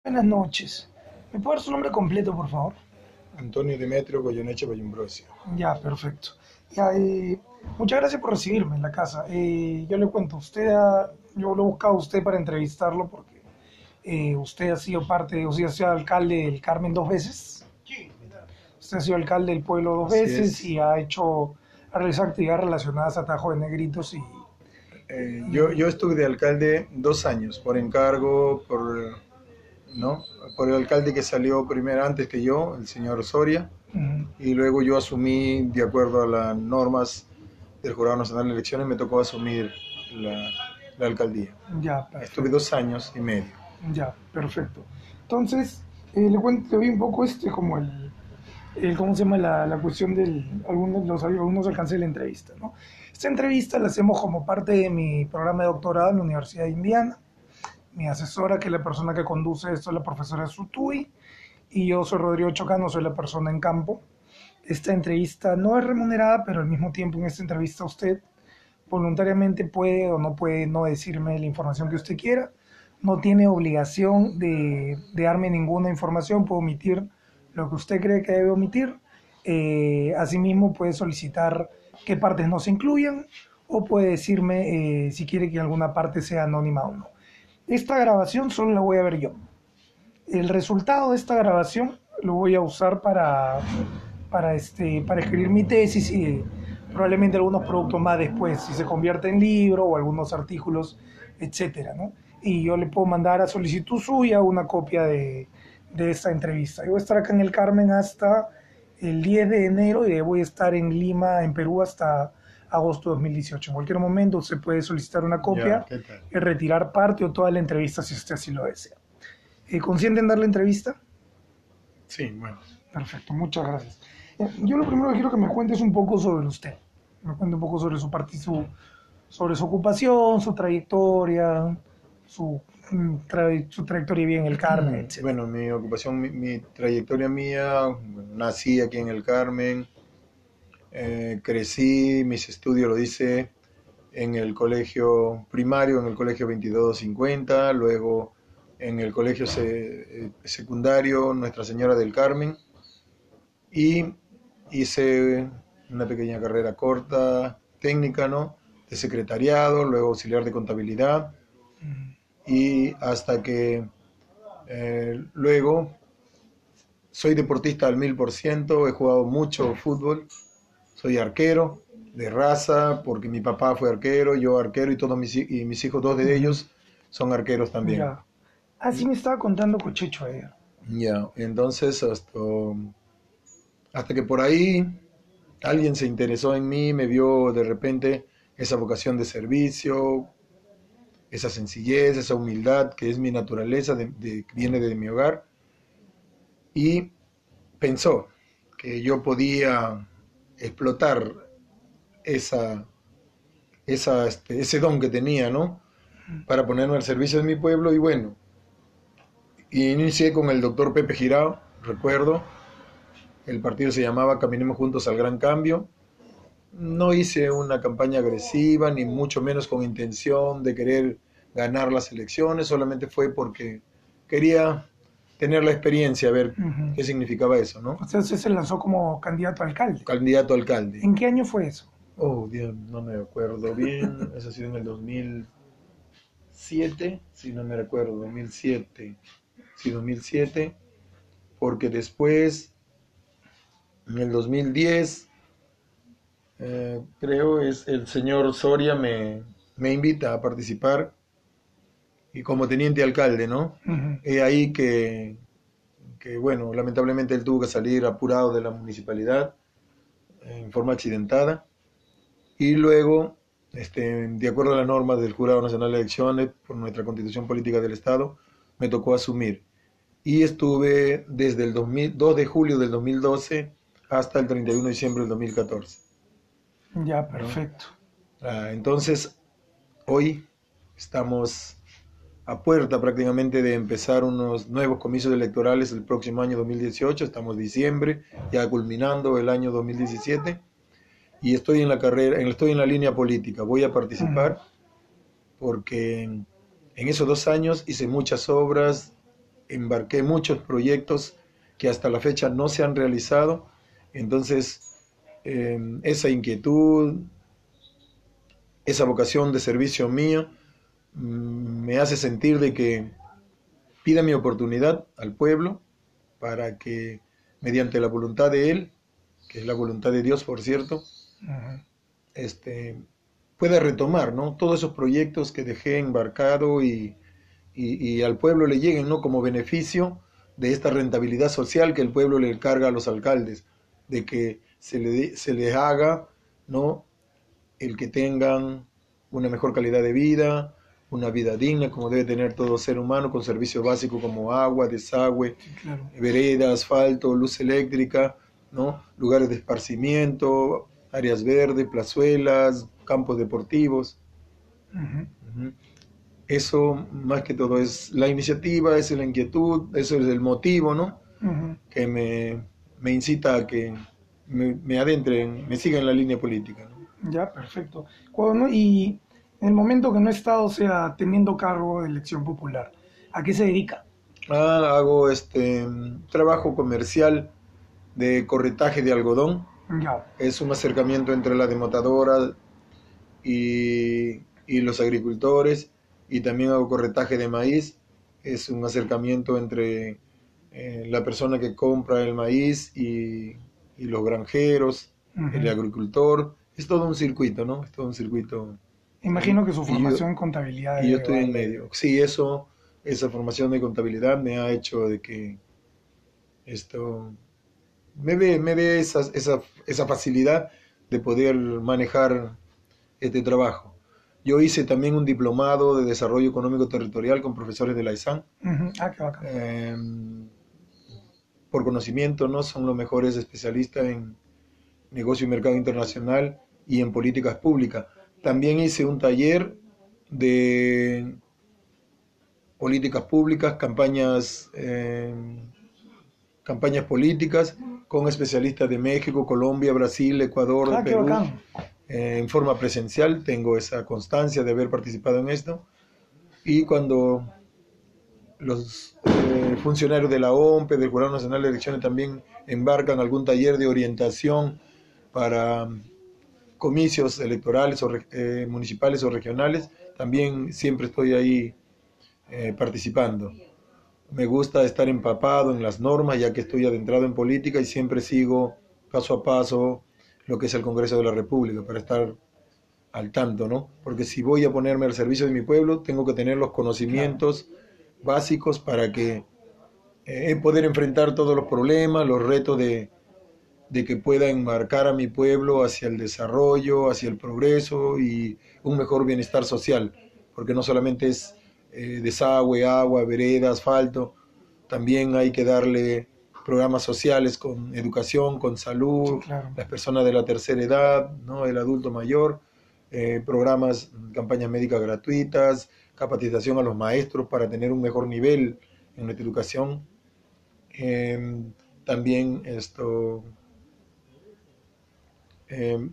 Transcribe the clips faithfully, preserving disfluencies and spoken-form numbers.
Buenas noches. ¿Me puede dar su nombre completo, por favor? Antonio Demetrio Goyeneche Bayumbrosio. Ya, perfecto. Ya, eh, muchas gracias por recibirme en la casa. Eh, yo le cuento, usted ha- yo lo he buscado a usted para entrevistarlo porque eh, usted ha sido parte, o sea, ha sido alcalde del Carmen dos veces. Usted ha sido alcalde del pueblo dos Así veces es. y ha hecho, ha realizado actividades relacionadas a Tajo de Negritos y, Eh, yo, y- yo estuve de alcalde dos años por encargo, por, ¿no? Por el alcalde que salió primero antes que yo, el señor Soria, mm, y luego yo asumí, de acuerdo a las normas del Jurado Nacional de Elecciones, me tocó asumir la, la alcaldía. ya, Estuve perfecto. dos años y medio. Ya, perfecto. Entonces, eh, le cuento, le doy un poco este como el, el, ¿cómo se llama? La, la cuestión de algunos, los, algunos alcances de la entrevista, ¿no? Esta entrevista la hacemos como parte de mi programa de doctorado en la Universidad de Indiana. Mi asesora, que es la persona que conduce esto, es la profesora Sutui, y yo soy Rodrigo Chocano, soy la persona en campo. Esta entrevista no es remunerada, pero al mismo tiempo en esta entrevista usted voluntariamente puede o no puede no decirme la información que usted quiera. No tiene obligación de, de darme ninguna información, puede omitir lo que usted cree que debe omitir. Eh, asimismo, puede solicitar qué partes no se incluyan o puede decirme eh, si quiere que alguna parte sea anónima o no. Esta grabación solo la voy a ver yo. El resultado de esta grabación lo voy a usar para, para, este, para escribir mi tesis y probablemente algunos productos más después, si se convierte en libro o algunos artículos, etcétera, ¿no? Y yo le puedo mandar a solicitud suya una copia de, de esta entrevista. Yo voy a estar acá en el Carmen hasta el diez de enero y voy a estar en Lima, en Perú, hasta agosto de dos mil dieciocho. En cualquier momento usted puede solicitar una Ya, copia ¿qué tal? y retirar parte o toda la entrevista si usted así lo desea. Eh, ¿Consciente en dar la entrevista? Sí, bueno. Perfecto, muchas gracias. Eh, Yo lo primero que quiero que me cuente es un poco sobre usted. Me cuente un poco sobre su, part- su, sobre su ocupación, su trayectoria, su, mm, tra- su trayectoria bien en el Carmen, etcétera. Bueno, mi ocupación, mi, mi trayectoria mía, bueno, nací aquí en el Carmen. Eh, crecí, mis estudios lo hice en el colegio primario, en el colegio veintidós cincuenta, luego en el colegio se- eh, secundario Nuestra Señora del Carmen, y hice una pequeña carrera corta, técnica, ¿no? De secretariado, luego auxiliar de contabilidad, y hasta que eh, luego soy deportista al mil por ciento, he jugado mucho fútbol. Soy arquero de raza porque mi papá fue arquero, yo arquero y todos mis, y mis hijos, dos de Ujú. ellos, son arqueros también. Ya. Así me estaba contando Cochecho ayer. Ya, entonces hasta, hasta que por ahí alguien se interesó en mí, me vio de repente esa vocación de servicio, esa sencillez, esa humildad que es mi naturaleza, de, de, que viene de mi hogar, y pensó que yo podía explotar esa, esa, este, ese don que tenía, ¿no? Para ponerme al servicio de mi pueblo y bueno, inicié con el doctor Pepe Girao, recuerdo, el partido se llamaba Caminemos Juntos al Gran Cambio. No hice una campaña agresiva, ni mucho menos con intención de querer ganar las elecciones, solamente fue porque quería tener la experiencia, ver Ujú. qué significaba eso, ¿no? Usted se lanzó como candidato a alcalde. Candidato a alcalde. ¿En qué año fue eso? Oh, Dios, no me acuerdo bien, eso ha sido en el dos mil siete, si no me recuerdo, dos mil siete, sí, dos mil siete, porque después, en el dos mil diez, eh, creo, es el señor Soria me, me invita a participar y como teniente alcalde, ¿no? Ujú. He ahí que, que, bueno, lamentablemente él tuvo que salir apurado de la municipalidad en forma accidentada y luego, este, de acuerdo a las normas del Jurado Nacional de Elecciones, por nuestra Constitución Política del Estado, me tocó asumir. Y estuve desde el dos mil, dos de julio del dos mil doce hasta el treinta y uno de diciembre del dos mil catorce, Ya, ¿no? perfecto. Ah, entonces, hoy estamos a puerta prácticamente de empezar unos nuevos comicios electorales el próximo año dos mil dieciocho, estamos en diciembre, ya culminando el año dos mil diecisiete, y estoy en la carrera, estoy en la línea política, voy a Ujú. participar porque en esos dos años hice muchas obras, embarqué muchos proyectos que hasta la fecha no se han realizado. Entonces, eh, esa inquietud, esa vocación de servicio mío, mm, me hace sentir de que pida mi oportunidad al pueblo para que, mediante la voluntad de Él, que es la voluntad de Dios, por cierto, Ujú. este, pueda retomar, ¿no?, todos esos proyectos que dejé embarcado y, y, y al pueblo le lleguen, ¿no?, como beneficio de esta rentabilidad social que el pueblo le carga a los alcaldes, de que se le, se les haga, ¿no?, el que tengan una mejor calidad de vida, una vida digna como debe tener todo ser humano, con servicios básicos como agua, desagüe, Sí, claro. vereda, asfalto, luz eléctrica, ¿no?, lugares de esparcimiento, áreas verdes, plazuelas, campos deportivos. Ujú. Ujú. Eso, más que todo, es la iniciativa, es la inquietud, eso es el motivo, ¿no?, Ujú. que me, me incita a que me, me adentre, en- me siga en la línea política, ¿no? Ya, perfecto. Cuando no- y en el momento que no he estado, o sea, teniendo cargo de elección popular, ¿a qué se dedica? Ah, hago este trabajo comercial de corretaje de algodón. Ya. Es un acercamiento entre la demotadora y, y los agricultores. Y también hago corretaje de maíz. Es un acercamiento entre eh, la persona que compra el maíz y, y los granjeros, el Ujú. agricultor. Es todo un circuito, ¿no? Es todo un circuito ahí. Imagino que su Y yo, formación en contabilidad y yo debe estoy en darle... medio. Sí, eso, esa formación de contabilidad me ha hecho de que esto me dé me dé esa, esa, esa facilidad de poder manejar este trabajo. Yo hice también un diplomado de desarrollo económico territorial con profesores de la ISAN. Ujú. Ah, qué bacán. Eh, por conocimiento, ¿no? Son los mejores especialistas en negocio y mercado internacional y en políticas públicas. También hice un taller de políticas públicas, campañas, eh, campañas políticas con especialistas de México, Colombia, Brasil, Ecuador, de Ah, qué Perú, bacán. eh, en forma presencial. Tengo esa constancia de haber participado en esto. Y cuando los eh, funcionarios de la O M P E, del Jurado Nacional de Elecciones, también embarcan algún taller de orientación para comicios electorales o re- eh, municipales o regionales, también siempre estoy ahí eh, participando. Me gusta estar empapado en las normas, ya que estoy adentrado en política y siempre sigo paso a paso lo que es el Congreso de la República para estar al tanto, ¿no? Porque si voy a ponerme al servicio de mi pueblo, tengo que tener los Claro. conocimientos básicos para que eh, poder enfrentar todos los problemas, los retos de, de que pueda enmarcar a mi pueblo hacia el desarrollo, hacia el progreso y un mejor bienestar social, porque no solamente es eh, desagüe, agua, vereda, asfalto, también hay que darle programas sociales con educación, con Sí, salud, claro. las personas de la tercera edad, ¿no?, el adulto mayor, eh, programas, campañas médicas gratuitas, capacitación a los maestros para tener un mejor nivel en nuestra educación. Eh, también esto, eh,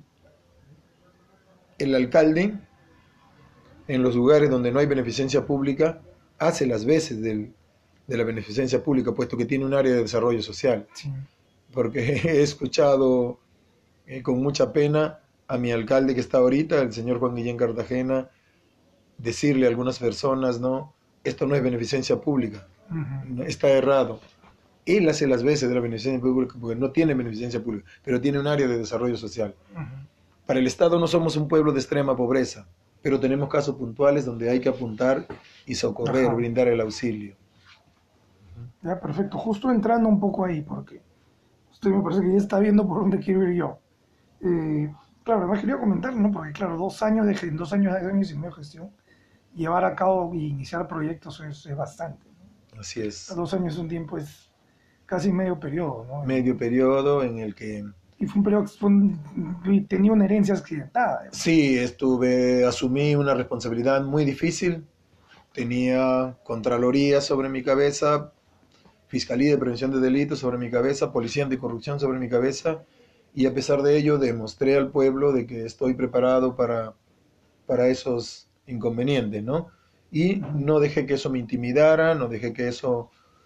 el alcalde, en los lugares donde no hay beneficencia pública, hace las veces del, de la beneficencia pública, puesto que tiene un área de desarrollo social. Sí. Porque he escuchado eh, con mucha pena a mi alcalde que está ahorita, el señor Juan Guillén Cartagena, decirle a algunas personas, no, esto no es beneficencia pública, Ujú. no, está errado. Él hace las veces de la beneficencia pública porque no tiene beneficencia pública, pero tiene un área de desarrollo social. Ujú. Para el Estado no somos un pueblo de extrema pobreza, pero tenemos casos puntuales donde hay que apuntar y socorrer, Ajá. brindar el auxilio. Ya, perfecto. Justo entrando un poco ahí, porque usted me parece que ya está viendo por dónde quiero ir yo. Eh, claro, además quería comentar, ¿no? Porque claro, dos años de ge- dos años, dos años y medio de gestión, llevar a cabo y iniciar proyectos es, es bastante, Así ¿no? es, Dos años es un tiempo, es casi medio periodo, ¿no? medio periodo en el que Y fue un periodo que fue un- tenía una herencia accidentada, además. sí, estuve, asumí una responsabilidad muy difícil, tenía Contraloría sobre mi cabeza, Fiscalía de Prevención de Delitos sobre mi cabeza, Policía Anticorrupción sobre mi cabeza, y a pesar de ello demostré al pueblo de que estoy preparado para, para esos inconvenientes, ¿no? Y Ujú. no dejé que eso me intimidara, no dejé que eso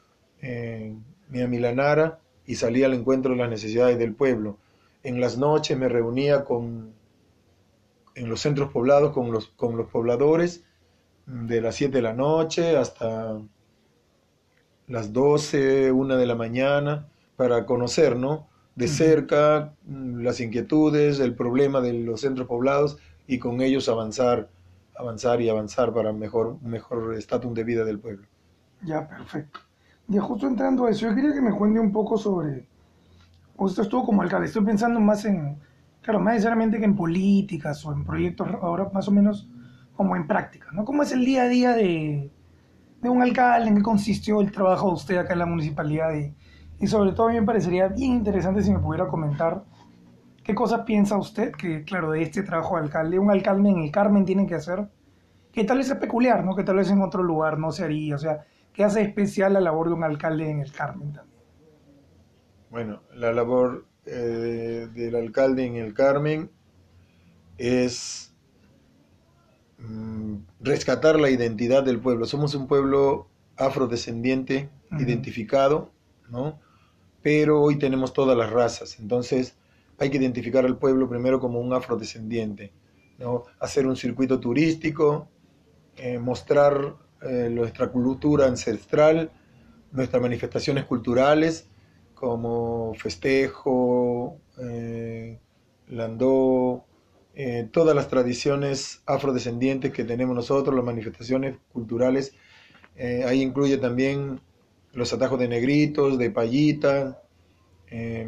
eh, me amilanara y salía al encuentro de las necesidades del pueblo. En las noches me reunía con, en los centros poblados con los, con los pobladores de las siete de la noche hasta las doce, una de la mañana, para conocer, ¿no?, de cerca las inquietudes, el problema de los centros poblados y con ellos avanzar, avanzar y avanzar para mejor, un mejor estatus de vida del pueblo. Ya, perfecto. Y justo entrando a eso, yo quería que me cuente un poco sobre, usted estuvo como alcalde, estoy pensando más en, claro, más necesariamente que en políticas o en proyectos, ahora más o menos como en práctica, ¿no? ¿Cómo es el día a día de, de un alcalde? ¿En qué consistió el trabajo de usted acá en la municipalidad? Y, y sobre todo a mí me parecería bien interesante si me pudiera comentar qué cosas piensa usted que, claro, de este trabajo de alcalde, un alcalde en el Carmen tiene que hacer, que tal vez es peculiar, ¿no? Que tal vez en otro lugar no se haría, o sea, ¿qué hace especial la labor de un alcalde en el Carmen también? Bueno, la labor eh, del alcalde en el Carmen es mm, rescatar la identidad del pueblo. Somos un pueblo afrodescendiente, Uh -huh. identificado, ¿no? Pero hoy tenemos todas las razas, entonces hay que identificar al pueblo primero como un afrodescendiente, ¿no? Hacer un circuito turístico, eh, mostrar eh, nuestra cultura ancestral, nuestras manifestaciones culturales, como festejo, eh, landó, eh, todas las tradiciones afrodescendientes que tenemos nosotros, las manifestaciones culturales. Eh, ahí incluye también los atajos de negritos, de payita, eh,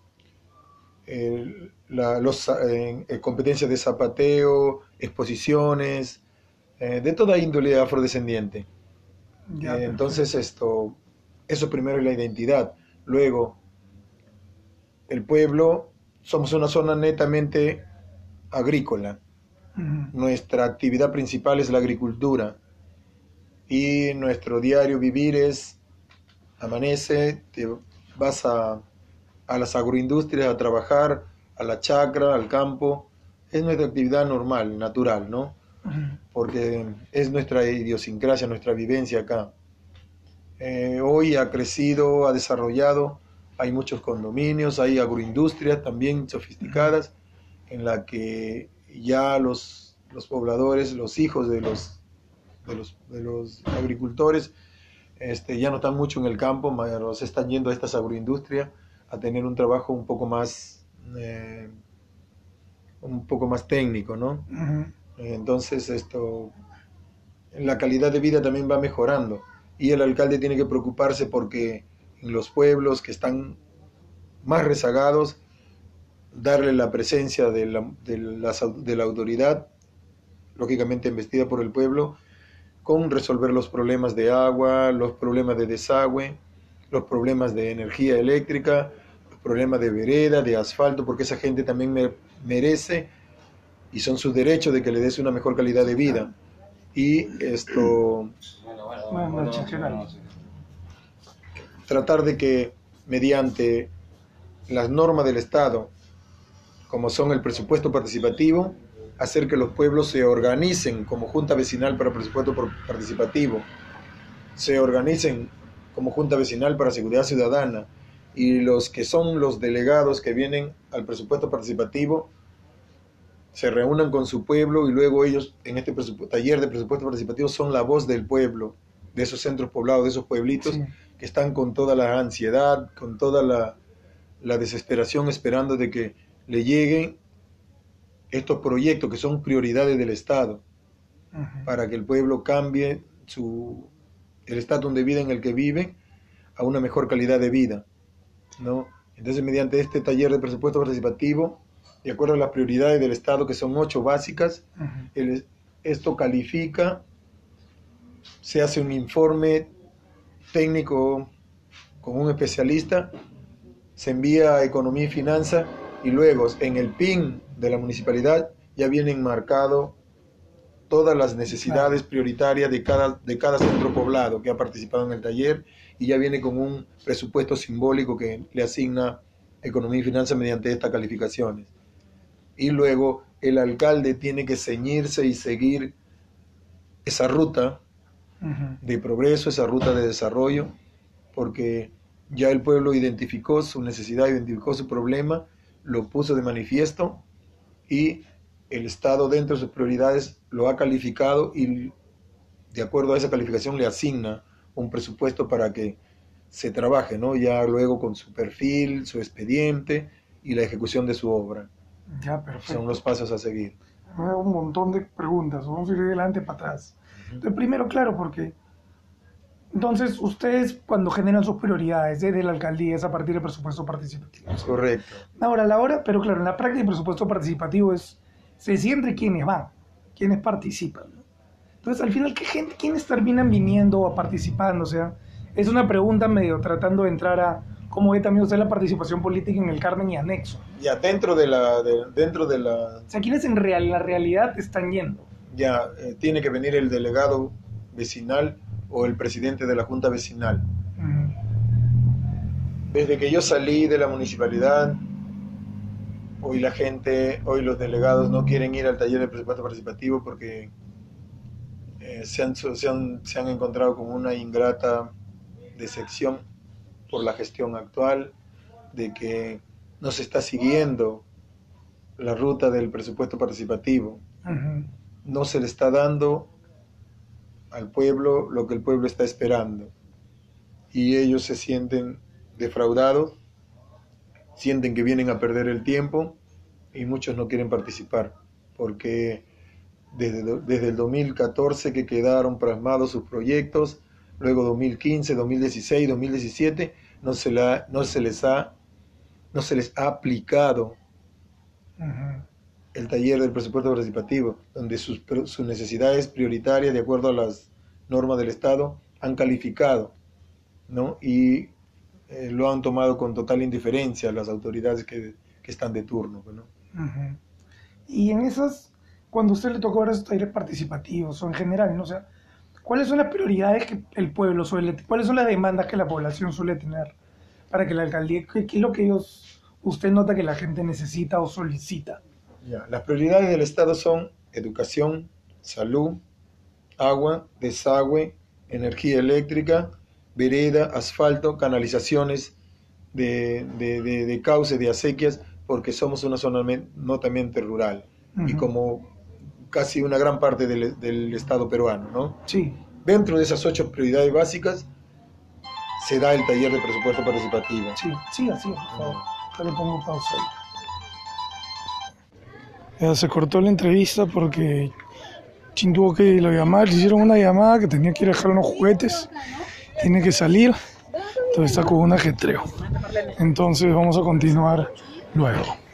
eh, la, los, eh, competencias de zapateo, exposiciones, eh, de toda índole afrodescendiente. Ya, Eh, perfecto. entonces esto, eso primero es la identidad. Luego, el pueblo, somos una zona netamente agrícola. Uh -huh. Nuestra actividad principal es la agricultura y nuestro diario vivir es, amanece, te vas a, a las agroindustrias a trabajar, a la chacra, al campo. Es nuestra actividad normal, natural, ¿no? Uh -huh. Porque es nuestra idiosincrasia, nuestra vivencia acá. Eh, hoy ha crecido, ha desarrollado, hay muchos condominios, hay agroindustrias también sofisticadas, en la que ya los, los pobladores, los hijos de los, de los, de los agricultores, este, ya no están mucho en el campo, pero se están yendo a estas agroindustrias a tener un trabajo un poco más, eh, un poco más técnico, ¿no? Uh-huh. Entonces esto, la calidad de vida también va mejorando y el alcalde tiene que preocuparse porque en los pueblos que están más rezagados, darle la presencia de la, de la, de la autoridad, lógicamente investida por el pueblo, con resolver los problemas de agua, los problemas de desagüe, los problemas de energía eléctrica, los problemas de vereda, de asfalto, porque esa gente también me, merece y son sus derechos de que le des una mejor calidad de vida. Y esto, Bueno, tratar de que mediante las normas del Estado, como son el presupuesto participativo, hacer que los pueblos se organicen como Junta Vecinal para presupuesto participativo, se organicen como Junta Vecinal para seguridad ciudadana, y los que son los delegados que vienen al presupuesto participativo se reúnan con su pueblo y luego ellos en este taller de presupuesto participativo son la voz del pueblo, de esos centros poblados, de esos pueblitos, sí, que están con toda la ansiedad, con toda la, la desesperación, esperando de que le lleguen estos proyectos que son prioridades del Estado, uh-huh, para que el pueblo cambie su, el estatus de vida en el que vive a una mejor calidad de vida, ¿no? Entonces, mediante este taller de presupuesto participativo, de acuerdo a las prioridades del Estado, que son ocho básicas, uh-huh, el, esto califica, se hace un informe técnico con un especialista, se envía a Economía y Finanzas, y luego en el P I N de la municipalidad ya vienen marcado todas las necesidades prioritarias de cada, de cada centro poblado que ha participado en el taller, y ya viene con un presupuesto simbólico que le asigna Economía y Finanzas mediante estas calificaciones. Y luego el alcalde tiene que ceñirse y seguir esa ruta uh-huh, de progreso, esa ruta de desarrollo, porque ya el pueblo identificó su necesidad, identificó su problema, lo puso de manifiesto y el Estado dentro de sus prioridades lo ha calificado y de acuerdo a esa calificación le asigna un presupuesto para que se trabaje, ¿no? Ya luego con su perfil, su expediente y la ejecución de su obra. Ya, perfecto. Son los pasos a seguir. Me da un montón de preguntas, vamos a ir de adelante para atrás. Entonces, primero, claro, porque entonces ustedes cuando generan sus prioridades desde la alcaldía es a partir del presupuesto participativo. Correcto. Ahora, a la hora, pero claro, en la práctica el presupuesto participativo es, se decide entre quienes van, quienes participan, ¿no? Entonces, al final, ¿qué gente, quiénes terminan viniendo o participando? O sea, es una pregunta medio tratando de entrar a cómo ve también usted la participación política en el Carmen y anexo. Ya dentro de la, de, dentro de la... O sea, ¿quiénes en real, la realidad están yendo? Ya eh, tiene que venir el delegado vecinal o el presidente de la junta vecinal. Uh-huh. Desde que yo salí de la municipalidad, hoy la gente, hoy los delegados no quieren ir al taller de presupuesto participativo porque eh, se, han, se, han, se han encontrado con una ingrata decepción por la gestión actual, de que no se está siguiendo la ruta del presupuesto participativo. Uh-huh. No se le está dando al pueblo lo que el pueblo está esperando. Y ellos se sienten defraudados, sienten que vienen a perder el tiempo y muchos no quieren participar, porque desde, desde el dos mil catorce que quedaron plasmados sus proyectos, luego dos mil quince, dos mil dieciséis, dos mil diecisiete, no se, la, no se les ha no se les ha aplicado uh-huh. el taller del presupuesto participativo, donde sus, sus necesidades prioritarias, de acuerdo a las normas del Estado, han calificado, ¿no? Y eh, lo han tomado con total indiferencia las autoridades que, que están de turno, ¿no? Uh-huh. Y en esas, cuando a usted le tocó ver esos talleres participativos o en general, ¿no? O sea, ¿cuáles son las prioridades que el pueblo suele, cuáles son las demandas que la población suele tener para que la alcaldía, qué, qué es lo que ellos, usted nota que la gente necesita o solicita? Ya, las prioridades del Estado son educación, salud, agua, desagüe, energía eléctrica, vereda, asfalto, canalizaciones de, de, de, de cauces, de acequias, porque somos una zona notamente rural. Uh-huh. Y como casi una gran parte del, del Estado peruano, ¿no? Sí. Dentro de esas ocho prioridades básicas se da el taller de presupuesto participativo. Sí, sí, así, por favor. Yo le pongo pausa ahí. Ya se cortó la entrevista porque Chin tuvo que lo llamar, le hicieron una llamada que tenía que ir a dejar unos juguetes, tiene que salir, entonces está con un ajetreo. Entonces vamos a continuar luego.